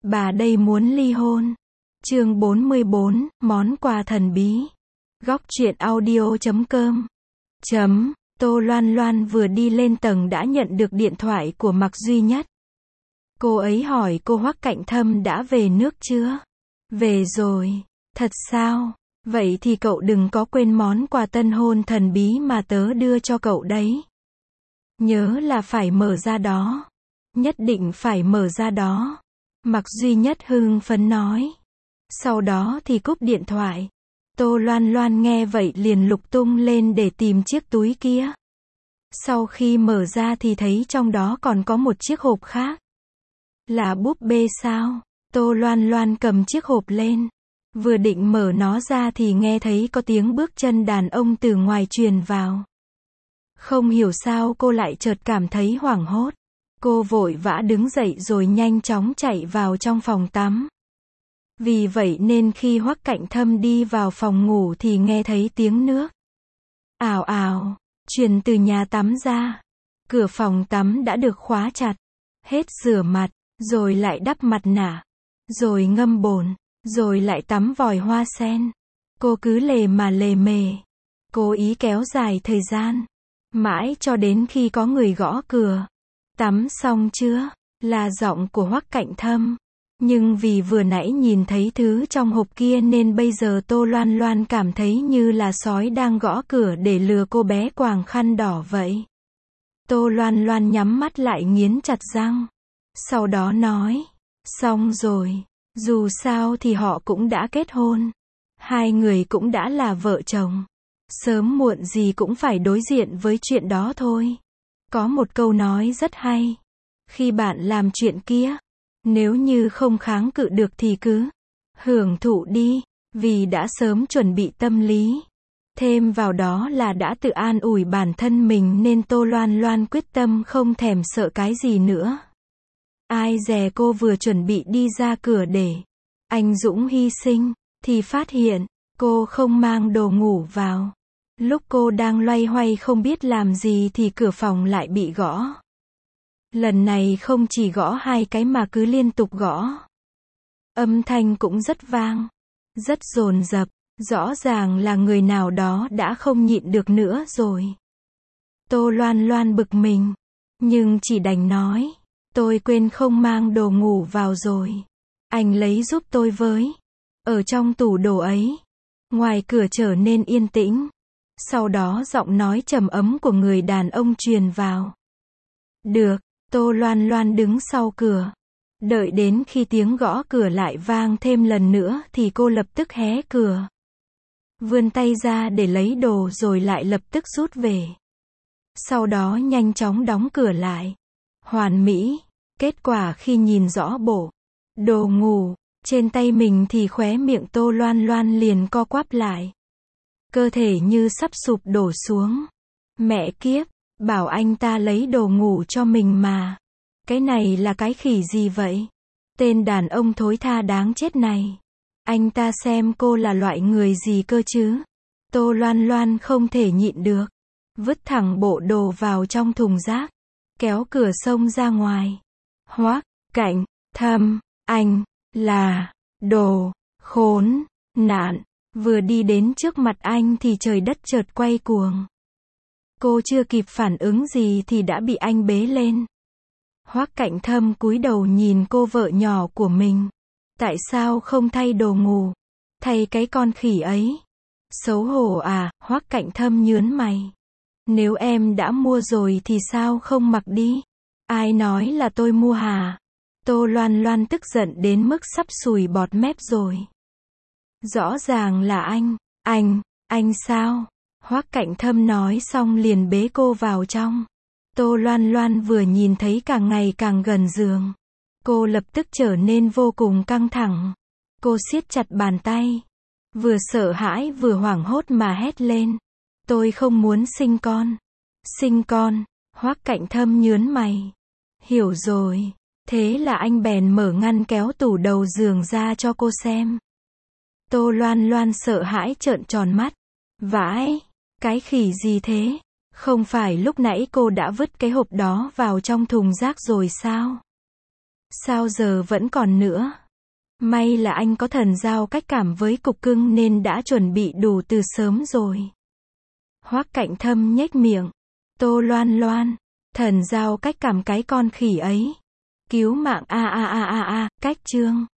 Bà đây muốn ly hôn. Chương 44, món quà thần bí. Góc truyện audio.com. Tô Loan Loan vừa đi lên tầng đã nhận được điện thoại của Mạc Duy Nhất. Cô ấy hỏi cô Hoắc Cạnh Thâm đã về nước chưa? Về rồi. Thật sao? Vậy thì cậu đừng có quên món quà tân hôn thần bí mà tớ đưa cho cậu đấy. Nhớ là phải mở ra đó. Nhất định phải mở ra đó. Mạc Duy Nhất hưng phấn nói. Sau đó thì cúp điện thoại. Tô Loan Loan nghe vậy liền lục tung lên để tìm chiếc túi kia. Sau khi mở ra thì thấy trong đó còn có một chiếc hộp khác. Là búp bê sao? Tô Loan Loan cầm chiếc hộp lên. Vừa định mở nó ra thì nghe thấy có tiếng bước chân đàn ông từ ngoài truyền vào. Không hiểu sao cô lại chợt cảm thấy hoảng hốt. Cô vội vã đứng dậy rồi nhanh chóng chạy vào trong phòng tắm. Vì vậy nên khi Hoắc Cạnh Thâm đi vào phòng ngủ thì nghe thấy tiếng nước ào ào truyền từ nhà tắm ra. Cửa phòng tắm đã được khóa chặt. Hết rửa mặt, rồi lại đắp mặt nạ, rồi ngâm bồn, rồi lại tắm vòi hoa sen. Cô cứ lề mà lề mề, cố ý kéo dài thời gian, mãi cho đến khi có người gõ cửa. Tắm xong chưa? Là giọng của Hoắc Cạnh Thâm. Nhưng vì vừa nãy nhìn thấy thứ trong hộp kia nên bây giờ Tô Loan Loan cảm thấy như là sói đang gõ cửa để lừa cô bé quàng khăn đỏ vậy. Tô Loan Loan nhắm mắt lại nghiến chặt răng. Sau đó nói, xong rồi, dù sao thì họ cũng đã kết hôn. Hai người cũng đã là vợ chồng. Sớm muộn gì cũng phải đối diện với chuyện đó thôi. Có một câu nói rất hay. Khi bạn làm chuyện kia, nếu như không kháng cự được thì cứ hưởng thụ đi, vì đã sớm chuẩn bị tâm lý. Thêm vào đó là đã tự an ủi bản thân mình nên Tô Loan Loan quyết tâm không thèm sợ cái gì nữa. Ai dè cô vừa chuẩn bị đi ra cửa để anh Dũng hy sinh, thì phát hiện cô không mang đồ ngủ vào. Lúc cô đang loay hoay không biết làm gì thì cửa phòng lại bị gõ. Lần này không chỉ gõ hai cái mà cứ liên tục gõ. Âm thanh cũng rất vang, rất dồn dập, rõ ràng là người nào đó đã không nhịn được nữa rồi. Tô Loan Loan bực mình, nhưng chỉ đành nói, tôi quên không mang đồ ngủ vào rồi. Anh lấy giúp tôi với. Ở trong tủ đồ ấy. Ngoài cửa trở nên yên tĩnh. Sau đó giọng nói trầm ấm của người đàn ông truyền vào. Được. Tô Loan Loan đứng sau cửa. Đợi đến khi tiếng gõ cửa lại vang thêm lần nữa thì cô lập tức hé cửa. Vươn tay ra để lấy đồ rồi lại lập tức rút về. Sau đó nhanh chóng đóng cửa lại. Hoàn mỹ. Kết quả khi nhìn rõ bộ đồ ngủ trên tay mình thì khóe miệng Tô Loan Loan liền co quắp lại. Cơ thể như sắp sụp đổ xuống. Mẹ kiếp, bảo anh ta lấy đồ ngủ cho mình mà. Cái này là cái khỉ gì vậy? Tên đàn ông thối tha đáng chết này. Anh ta xem cô là loại người gì cơ chứ? Tô Loan Loan không thể nhịn được. Vứt thẳng bộ đồ vào trong thùng rác. Kéo cửa xông ra ngoài. Hoắc Cạnh Thâm, anh là đồ khốn nạn. Vừa đi đến trước mặt anh thì trời đất chợt quay cuồng. Cô chưa kịp phản ứng gì thì đã bị anh bế lên. Hoắc Cạnh Thâm cúi đầu nhìn cô vợ nhỏ của mình. Tại sao không thay đồ ngủ? Thay cái con khỉ ấy. Xấu hổ à? Hoắc Cạnh Thâm nhướng mày. Nếu em đã mua rồi thì sao không mặc đi? Ai nói là tôi mua hả? Tô Loan Loan tức giận đến mức sắp sùi bọt mép rồi. Rõ ràng là anh sao? Hoắc Cạnh Thâm nói xong liền bế cô vào trong. Tô Loan Loan vừa nhìn thấy càng ngày càng gần giường. Cô lập tức trở nên vô cùng căng thẳng. Cô siết chặt bàn tay. Vừa sợ hãi vừa hoảng hốt mà hét lên. Tôi không muốn sinh con. Sinh con? Hoắc Cạnh Thâm nhướng mày. Hiểu rồi. Thế là anh bèn mở ngăn kéo tủ đầu giường ra cho cô xem. Tô Loan Loan sợ hãi trợn tròn mắt. Vãi, cái khỉ gì thế? Không phải lúc nãy cô đã vứt cái hộp đó vào trong thùng rác rồi sao? Sao giờ vẫn còn nữa? May là anh có thần giao cách cảm với cục cưng nên đã chuẩn bị đủ từ sớm rồi. Hoắc Cạnh Thâm nhếch miệng. Tô Loan Loan, thần giao cách cảm cái con khỉ ấy. Cứu mạng a a a a a, cách chương.